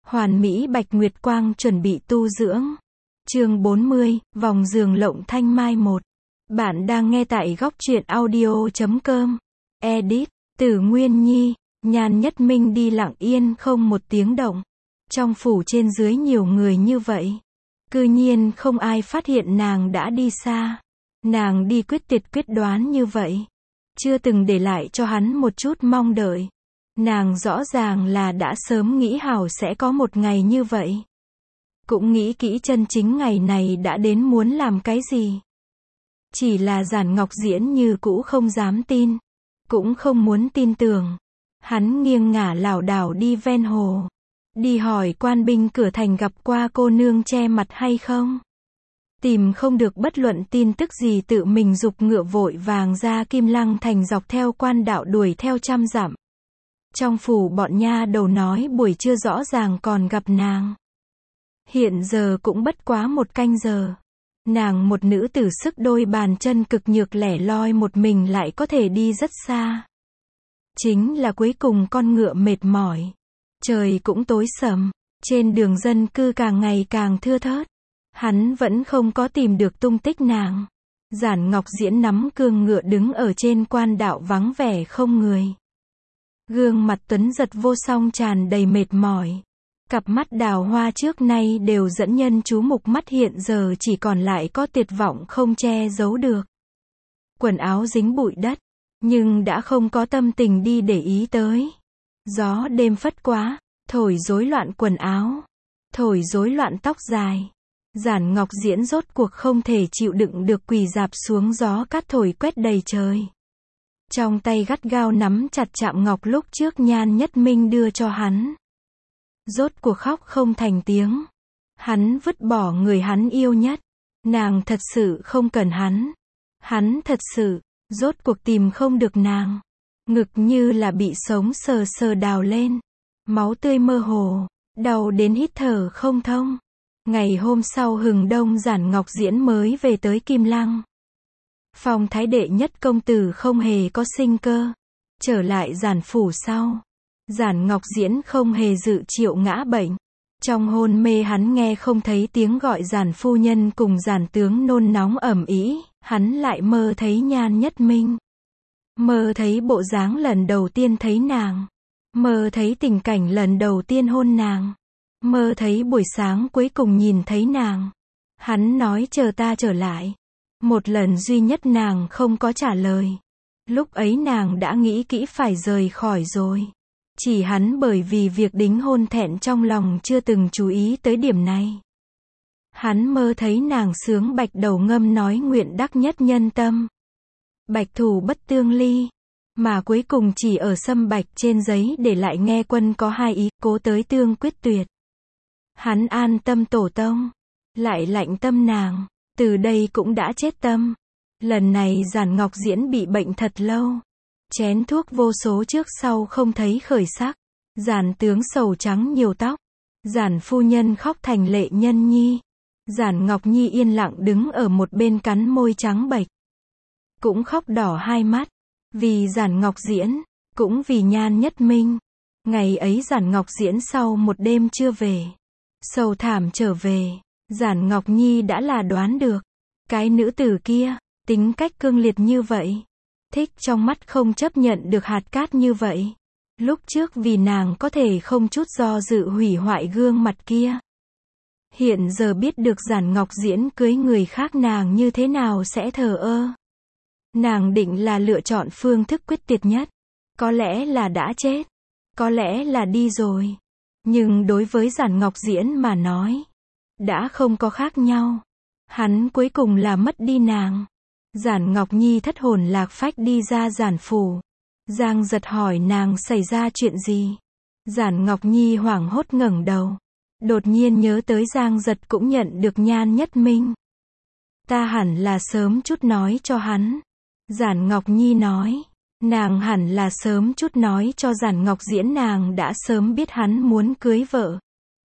Hoàn mỹ Bạch Nguyệt Quang chuẩn bị tu dưỡng. Chương 40, vòng giường lộng thanh mai 1. Bạn đang nghe tại góc truyện audio.com. Edit, Tử Nguyên Nhi. Nhan Nhất Minh đi lặng yên không một tiếng động. Trong phủ trên dưới nhiều người như vậy. Cư nhiên không ai phát hiện nàng đã đi xa. Nàng đi quyết tuyệt quyết đoán như vậy. Chưa từng để lại cho hắn một chút mong đợi. Nàng rõ ràng là đã sớm nghĩ hảo sẽ có một ngày như vậy. Cũng nghĩ kỹ chân chính ngày này đã đến muốn làm cái gì. Chỉ là Giản Ngọc Diễn như cũ không dám tin. Cũng không muốn tin tưởng. Hắn nghiêng ngả lảo đảo đi ven hồ. Đi hỏi quan binh cửa thành gặp qua cô nương che mặt hay không. Tìm không được bất luận tin tức gì, tự mình giục ngựa vội vàng ra Kim Lăng thành, dọc theo quan đạo đuổi theo trăm dặm. Trong phủ bọn nha đầu nói buổi trưa rõ ràng còn gặp nàng. Hiện giờ cũng bất quá một canh giờ. Nàng một nữ tử sức đôi bàn chân cực nhược lẻ loi một mình lại có thể đi rất xa. Chính là cuối cùng con ngựa mệt mỏi. Trời cũng tối sầm. Trên đường dân cư càng ngày càng thưa thớt. Hắn vẫn không có tìm được tung tích nàng. Giản Ngọc Diễn nắm cương ngựa đứng ở trên quan đạo vắng vẻ không người. Gương mặt tuấn giật vô song tràn đầy mệt mỏi. Cặp mắt đào hoa trước nay đều dẫn nhân chú mục, mắt hiện giờ chỉ còn lại có tuyệt vọng không che giấu được. Quần áo dính bụi đất, nhưng đã không có tâm tình đi để ý tới. Gió đêm phất quá, thổi rối loạn quần áo, thổi rối loạn tóc dài. Giản Ngọc Diễn rốt cuộc không thể chịu đựng được, quỳ rạp xuống, gió cát thổi quét đầy trời. Trong tay gắt gao nắm chặt chạm ngọc lúc trước Nhan Nhất Minh đưa cho hắn. Rốt cuộc khóc không thành tiếng. Hắn vứt bỏ người hắn yêu nhất. Nàng thật sự không cần hắn. Hắn thật sự, rốt cuộc tìm không được nàng. Ngực như là bị sống sờ sờ đào lên. Máu tươi mơ hồ, đau đến hít thở không thông. Ngày hôm sau hừng đông, Giản Ngọc Diễn mới về tới Kim Lăng. Phong thái đệ nhất công tử không hề có sinh cơ. Trở lại Giản phủ sau, Giản Ngọc Diễn không hề dự triệu ngã bệnh. Trong hôn mê hắn nghe không thấy tiếng gọi Giản phu nhân cùng Giản tướng nôn nóng ầm ĩ, hắn lại mơ thấy Nhan Nhất Minh. Mơ thấy bộ dáng lần đầu tiên thấy nàng. Mơ thấy tình cảnh lần đầu tiên hôn nàng. Mơ thấy buổi sáng cuối cùng nhìn thấy nàng. Hắn nói chờ ta trở lại. Một lần duy nhất nàng không có trả lời. Lúc ấy nàng đã nghĩ kỹ phải rời khỏi rồi. Chỉ hắn bởi vì việc đính hôn thẹn trong lòng chưa từng chú ý tới điểm này. Hắn mơ thấy nàng sướng bạch đầu ngâm nói nguyện đắc nhất nhân tâm. Bạch thủ bất tương ly. Mà cuối cùng chỉ ở sâm bạch trên giấy để lại nghe quân có hai ý, cố tới tương quyết tuyệt. Hắn an tâm tổ tông. Lại lạnh tâm nàng. Từ đây cũng đã chết tâm. Lần này Giản Ngọc Diễn bị bệnh thật lâu. Chén thuốc vô số trước sau không thấy khởi sắc. Giản tướng sầu trắng nhiều tóc. Giản phu nhân khóc thành lệ nhân nhi. Giản Ngọc Nhi yên lặng đứng ở một bên cắn môi trắng bệch. Cũng khóc đỏ hai mắt. Vì Giản Ngọc Diễn. Cũng vì Nhan Nhất Minh. Ngày ấy Giản Ngọc Diễn sau một đêm chưa về. Sầu thảm trở về. Giản Ngọc Nhi đã là đoán được. Cái nữ tử kia, tính cách cương liệt như vậy. Thích trong mắt không chấp nhận được hạt cát như vậy. Lúc trước vì nàng có thể không chút do dự hủy hoại gương mặt kia. Hiện giờ biết được Giản Ngọc Diễn cưới người khác, nàng như thế nào sẽ thờ ơ. Nàng định là lựa chọn phương thức quyết tuyệt nhất. Có lẽ là đã chết. Có lẽ là đi rồi. Nhưng đối với Giản Ngọc Diễn mà nói, đã không có khác nhau. Hắn cuối cùng là mất đi nàng. Giản Ngọc Nhi thất hồn lạc phách đi ra Giản phủ. Giang Giật hỏi nàng xảy ra chuyện gì. Giản Ngọc Nhi hoảng hốt ngẩng đầu. Đột nhiên nhớ tới Giang Giật cũng nhận được Nhan Nhất Minh. Ta hẳn là sớm chút nói cho hắn. Giản Ngọc Nhi nói. Nàng hẳn là sớm chút nói cho Giản Ngọc Diễn, nàng đã sớm biết hắn muốn cưới vợ.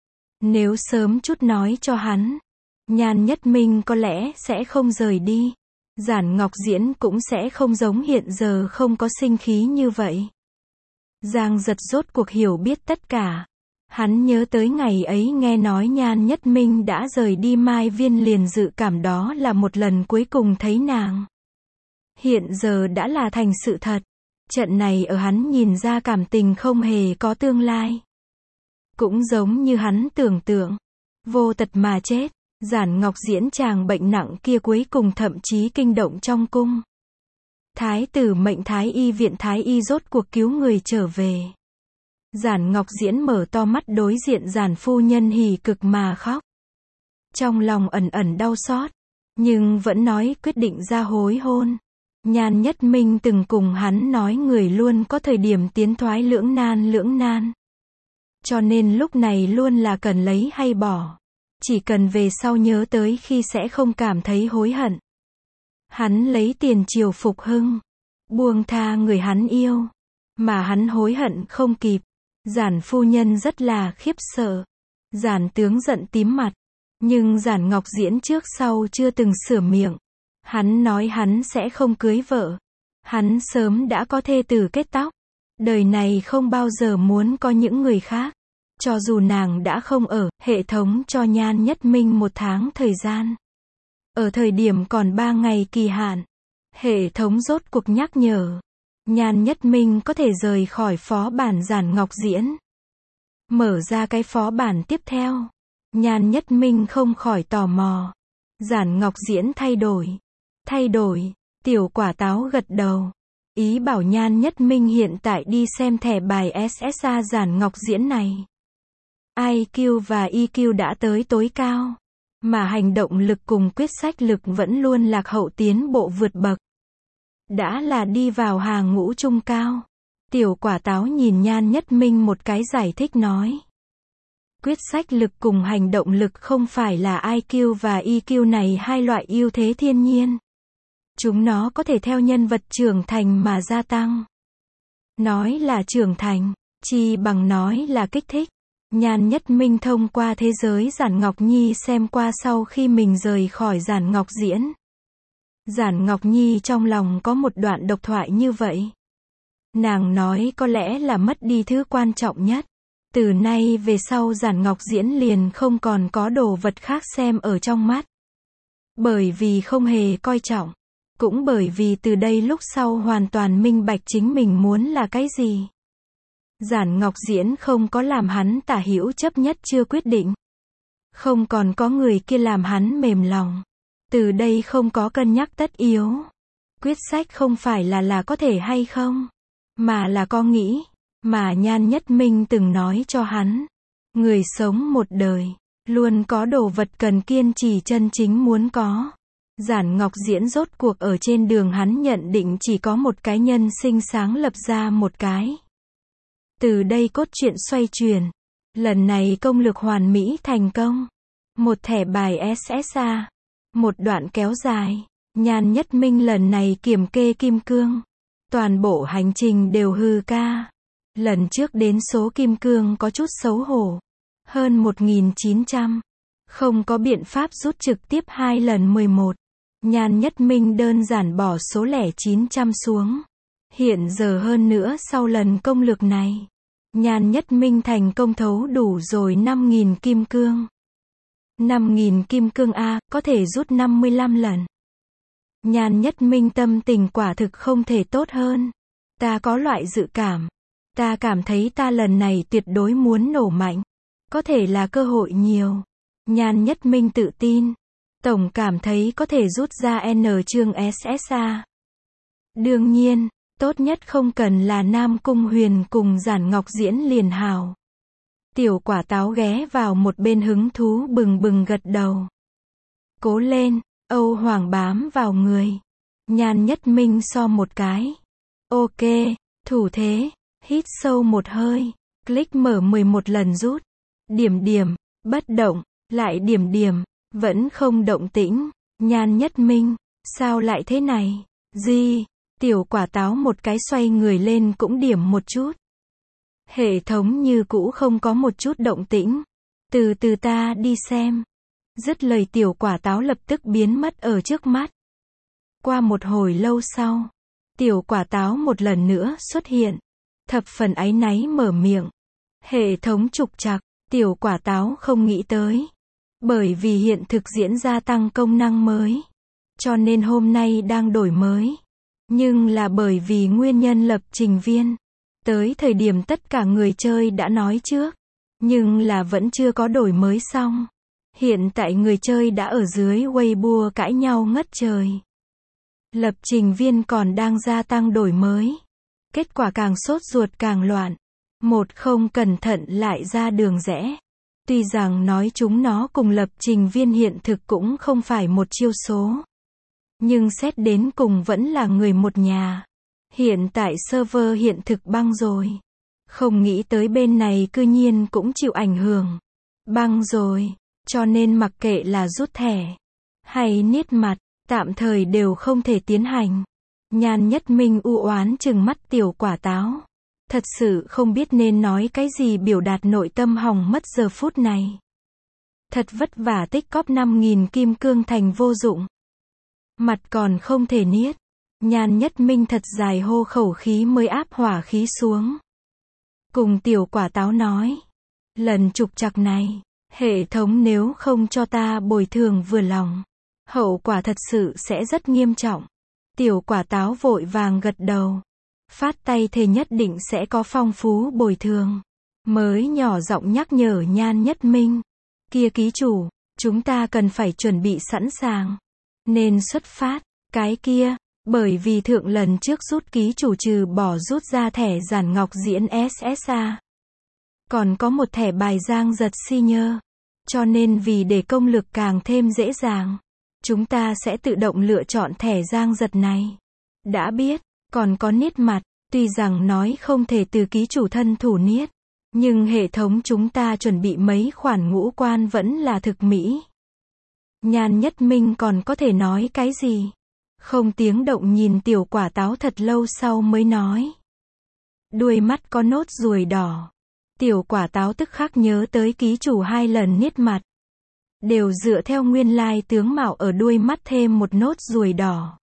Nếu sớm chút nói cho hắn, Nhan Nhất Minh có lẽ sẽ không rời đi. Giản Ngọc Diễn cũng sẽ không giống hiện giờ không có sinh khí như vậy. Giang Giật rốt cuộc hiểu biết tất cả. Hắn nhớ tới ngày ấy nghe nói Nhan Nhất Minh đã rời đi Mai Viên liền dự cảm đó là một lần cuối cùng thấy nàng. Hiện giờ đã là thành sự thật. Trận này ở hắn nhìn ra cảm tình không hề có tương lai. Cũng giống như hắn tưởng tượng. Vô tật mà chết. Giản Ngọc Diễn chàng bệnh nặng kia cuối cùng thậm chí kinh động trong cung. Thái tử mệnh Thái y viện Thái y rốt cuộc cứu người trở về. Giản Ngọc Diễn mở to mắt đối diện Giản phu nhân hỉ cực mà khóc. Trong lòng ẩn ẩn đau xót. Nhưng vẫn nói quyết định ra hối hôn. Nhan Nhất Minh từng cùng hắn nói người luôn có thời điểm tiến thoái lưỡng nan. Cho nên lúc này luôn là cần lấy hay bỏ. Chỉ cần về sau nhớ tới khi sẽ không cảm thấy hối hận. Hắn lấy tiền triều phục hưng. Buông tha người hắn yêu. Mà hắn hối hận không kịp. Giản phu nhân rất là khiếp sợ. Giản tướng giận tím mặt. Nhưng Giản Ngọc Diễn trước sau chưa từng sửa miệng. Hắn nói hắn sẽ không cưới vợ. Hắn sớm đã có thê tử kết tóc. Đời này không bao giờ muốn có những người khác. Cho dù nàng đã không ở, hệ thống cho Nhan Nhất Minh 1 tháng thời gian. Ở thời điểm còn 3 ngày kỳ hạn. Hệ thống rốt cuộc nhắc nhở. Nhan Nhất Minh có thể rời khỏi phó bản Giản Ngọc Diễn. Mở ra cái phó bản tiếp theo. Nhan Nhất Minh không khỏi tò mò. Giản Ngọc Diễn thay đổi. Tiểu quả táo gật đầu. Ý bảo Nhan Nhất Minh hiện tại đi xem thẻ bài SSA Giản Ngọc Diễn này. IQ và EQ đã tới tối cao. Mà hành động lực cùng quyết sách lực vẫn luôn lạc hậu tiến bộ vượt bậc. Đã là đi vào hàng ngũ trung cao. Tiểu quả táo nhìn Nhan Nhất Minh một cái giải thích nói. Quyết sách lực cùng hành động lực không phải là IQ và EQ này hai loại ưu thế thiên nhiên. Chúng nó có thể theo nhân vật trưởng thành mà gia tăng. Nói là trưởng thành, chi bằng nói là kích thích. Nhan Nhất Minh thông qua thế giới Giản Ngọc Nhi xem qua sau khi mình rời khỏi Giản Ngọc Diễn. Giản Ngọc Nhi trong lòng có một đoạn độc thoại như vậy. Nàng nói có lẽ là mất đi thứ quan trọng nhất. Từ nay về sau Giản Ngọc Diễn liền không còn có đồ vật khác xem ở trong mắt. Bởi vì không hề coi trọng. Cũng bởi vì từ đây lúc sau hoàn toàn minh bạch chính mình muốn là cái gì. Giản Ngọc Diễn không có làm hắn tả hữu chấp nhất chưa quyết định. Không còn có người kia làm hắn mềm lòng. Từ đây không có cân nhắc tất yếu. Quyết sách không phải là có thể hay không, mà là có nghĩ. Mà Nhan Nhất Minh từng nói cho hắn. Người sống một đời, luôn có đồ vật cần kiên trì chân chính muốn có. Giản Ngọc Diễn rốt cuộc ở trên đường hắn nhận định chỉ có một cái nhân sinh sáng lập ra một cái. Từ đây cốt truyện xoay chuyển. Lần này công lược hoàn mỹ thành công. Một thẻ bài SSA. Một đoạn kéo dài. Nhan Nhất Minh lần này kiểm kê kim cương. Toàn bộ hành trình đều hư ca. Lần trước đến số kim cương có chút xấu hổ. Hơn 1900. Không có biện pháp rút trực tiếp 2 lần 11. Nhan Nhất Minh đơn giản bỏ số lẻ 900 xuống. Hiện giờ hơn nữa sau lần công lược này. Nhan Nhất Minh thành công thấu đủ rồi 5.000 kim cương. 5.000 kim cương A, có thể rút 55 lần. Nhan Nhất Minh tâm tình quả thực không thể tốt hơn. Ta có loại dự cảm. Ta cảm thấy ta lần này tuyệt đối muốn nổ mạnh. Có thể là cơ hội nhiều. Nhan Nhất Minh tự tin. Tổng cảm thấy có thể rút ra N chương SSA. Đương nhiên, tốt nhất không cần là Nam Cung Huyền cùng Giản Ngọc Diễn liền hào. Tiểu quả táo ghé vào một bên hứng thú bừng bừng gật đầu. Cố lên, Âu Hoàng bám vào người. Nhan Nhất Minh so một cái. Ok, thủ thế, hít sâu một hơi, click mở 11 lần rút. Điểm, bất động, lại điểm, vẫn không động tĩnh. Nhan Nhất Minh, sao lại thế này? Gì? Tiểu quả táo một cái xoay người lên cũng điểm một chút. Hệ thống như cũ không có một chút động tĩnh. Từ từ ta đi xem. Dứt lời tiểu quả táo lập tức biến mất ở trước mắt. Qua một hồi lâu sau, tiểu quả táo một lần nữa xuất hiện. Thập phần áy náy mở miệng. Hệ thống trục trặc, tiểu quả táo không nghĩ tới. Bởi vì hiện thực diễn ra tăng công năng mới. Cho nên hôm nay đang đổi mới. Nhưng là bởi vì nguyên nhân lập trình viên. Tới thời điểm tất cả người chơi đã nói trước. Nhưng là vẫn chưa có đổi mới xong. Hiện tại người chơi đã ở dưới Weibo cãi nhau ngất trời. Lập trình viên còn đang gia tăng đổi mới. Kết quả càng sốt ruột càng loạn. Một không cẩn thận lại ra đường rẽ. Tuy rằng nói chúng nó cùng lập trình viên hiện thực cũng không phải một chiêu số. Nhưng xét đến cùng vẫn là người một nhà. Hiện tại server hiện thực băng rồi. Không nghĩ tới bên này cư nhiên cũng chịu ảnh hưởng. Băng rồi. Cho nên mặc kệ là rút thẻ. Hay niết mặt. Tạm thời đều không thể tiến hành. Nhan Nhất Minh u oán trừng mắt tiểu quả táo. Thật sự không biết nên nói cái gì biểu đạt nội tâm hỏng mất giờ phút này. Thật vất vả tích cóp 5.000 kim cương thành vô dụng. Mặt còn không thể niết. Nhan Nhất Minh thật dài hô khẩu khí mới áp hỏa khí xuống. Cùng tiểu quả táo nói. Lần trục trặc này, hệ thống nếu không cho ta bồi thường vừa lòng. Hậu quả thật sự sẽ rất nghiêm trọng. Tiểu quả táo vội vàng gật đầu. Phát tay thề nhất định sẽ có phong phú bồi thường. Mới nhỏ giọng nhắc nhở Nhan Nhất Minh. Kia ký chủ, chúng ta cần phải chuẩn bị sẵn sàng. Nên xuất phát, cái kia, bởi vì thượng lần trước rút ký chủ trừ bỏ rút ra thẻ giản ngọc diễn SSA. Còn có một thẻ bài giang giật senior. Cho nên vì để công lực càng thêm dễ dàng. Chúng ta sẽ tự động lựa chọn thẻ giang giật này. Đã biết, còn có niết mặt, tuy rằng nói không thể từ ký chủ thân thủ niết. Nhưng hệ thống chúng ta chuẩn bị mấy khoản ngũ quan vẫn là thực mỹ. Nhan Nhất Minh còn có thể nói cái gì? Không tiếng động nhìn tiểu quả táo thật lâu sau mới nói. Đuôi mắt có nốt ruồi đỏ. Tiểu quả táo tức khắc nhớ tới ký chủ 2 lần niết mặt. Đều dựa theo nguyên lai tướng mạo ở đuôi mắt thêm một nốt ruồi đỏ.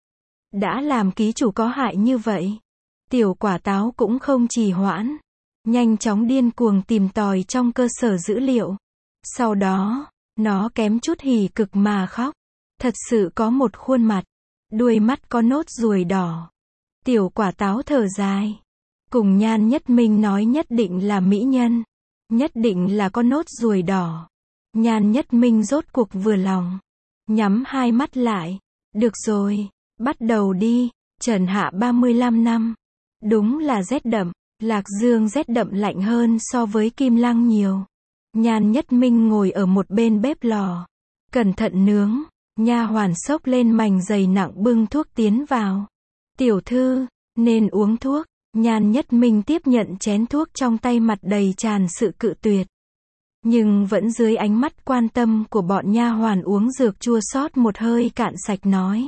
Đã làm ký chủ có hại như vậy. Tiểu quả táo cũng không trì hoãn. Nhanh chóng điên cuồng tìm tòi trong cơ sở dữ liệu. Sau đó, nó kém chút hỉ cực mà khóc. Thật sự có một khuôn mặt. Đuôi mắt có nốt ruồi đỏ. Tiểu quả táo thở dài. Cùng Nhan Nhất Minh nói nhất định là mỹ nhân. Nhất định là có nốt ruồi đỏ. Nhan Nhất Minh rốt cuộc vừa lòng. Nhắm hai mắt lại. Được rồi, bắt đầu đi. Trần hạ 35 năm. Đúng là rét đậm. Lạc Dương rét đậm lạnh hơn so với Kim Lăng nhiều. Nhan Nhất Minh ngồi ở một bên bếp lò. Cẩn thận nướng. Nha hoàn xốc lên mành dày nặng bưng thuốc tiến vào. Tiểu thư, nên uống thuốc. Nhan Nhất Minh tiếp nhận chén thuốc trong tay mặt đầy tràn sự cự tuyệt. Nhưng vẫn dưới ánh mắt quan tâm của bọn nha hoàn uống dược chua xót một hơi cạn sạch nói.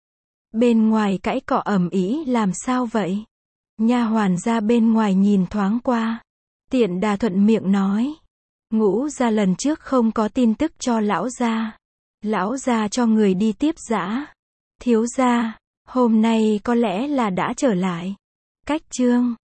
Bên ngoài cãi cọ ầm ĩ làm sao vậy? Nha hoàn ra bên ngoài nhìn thoáng qua. Tiện đà thuận miệng nói. Ngũ gia lần trước không có tin tức cho lão gia. Lão gia cho người đi tiếp dã. Thiếu gia, hôm nay có lẽ là đã trở lại. Cách chương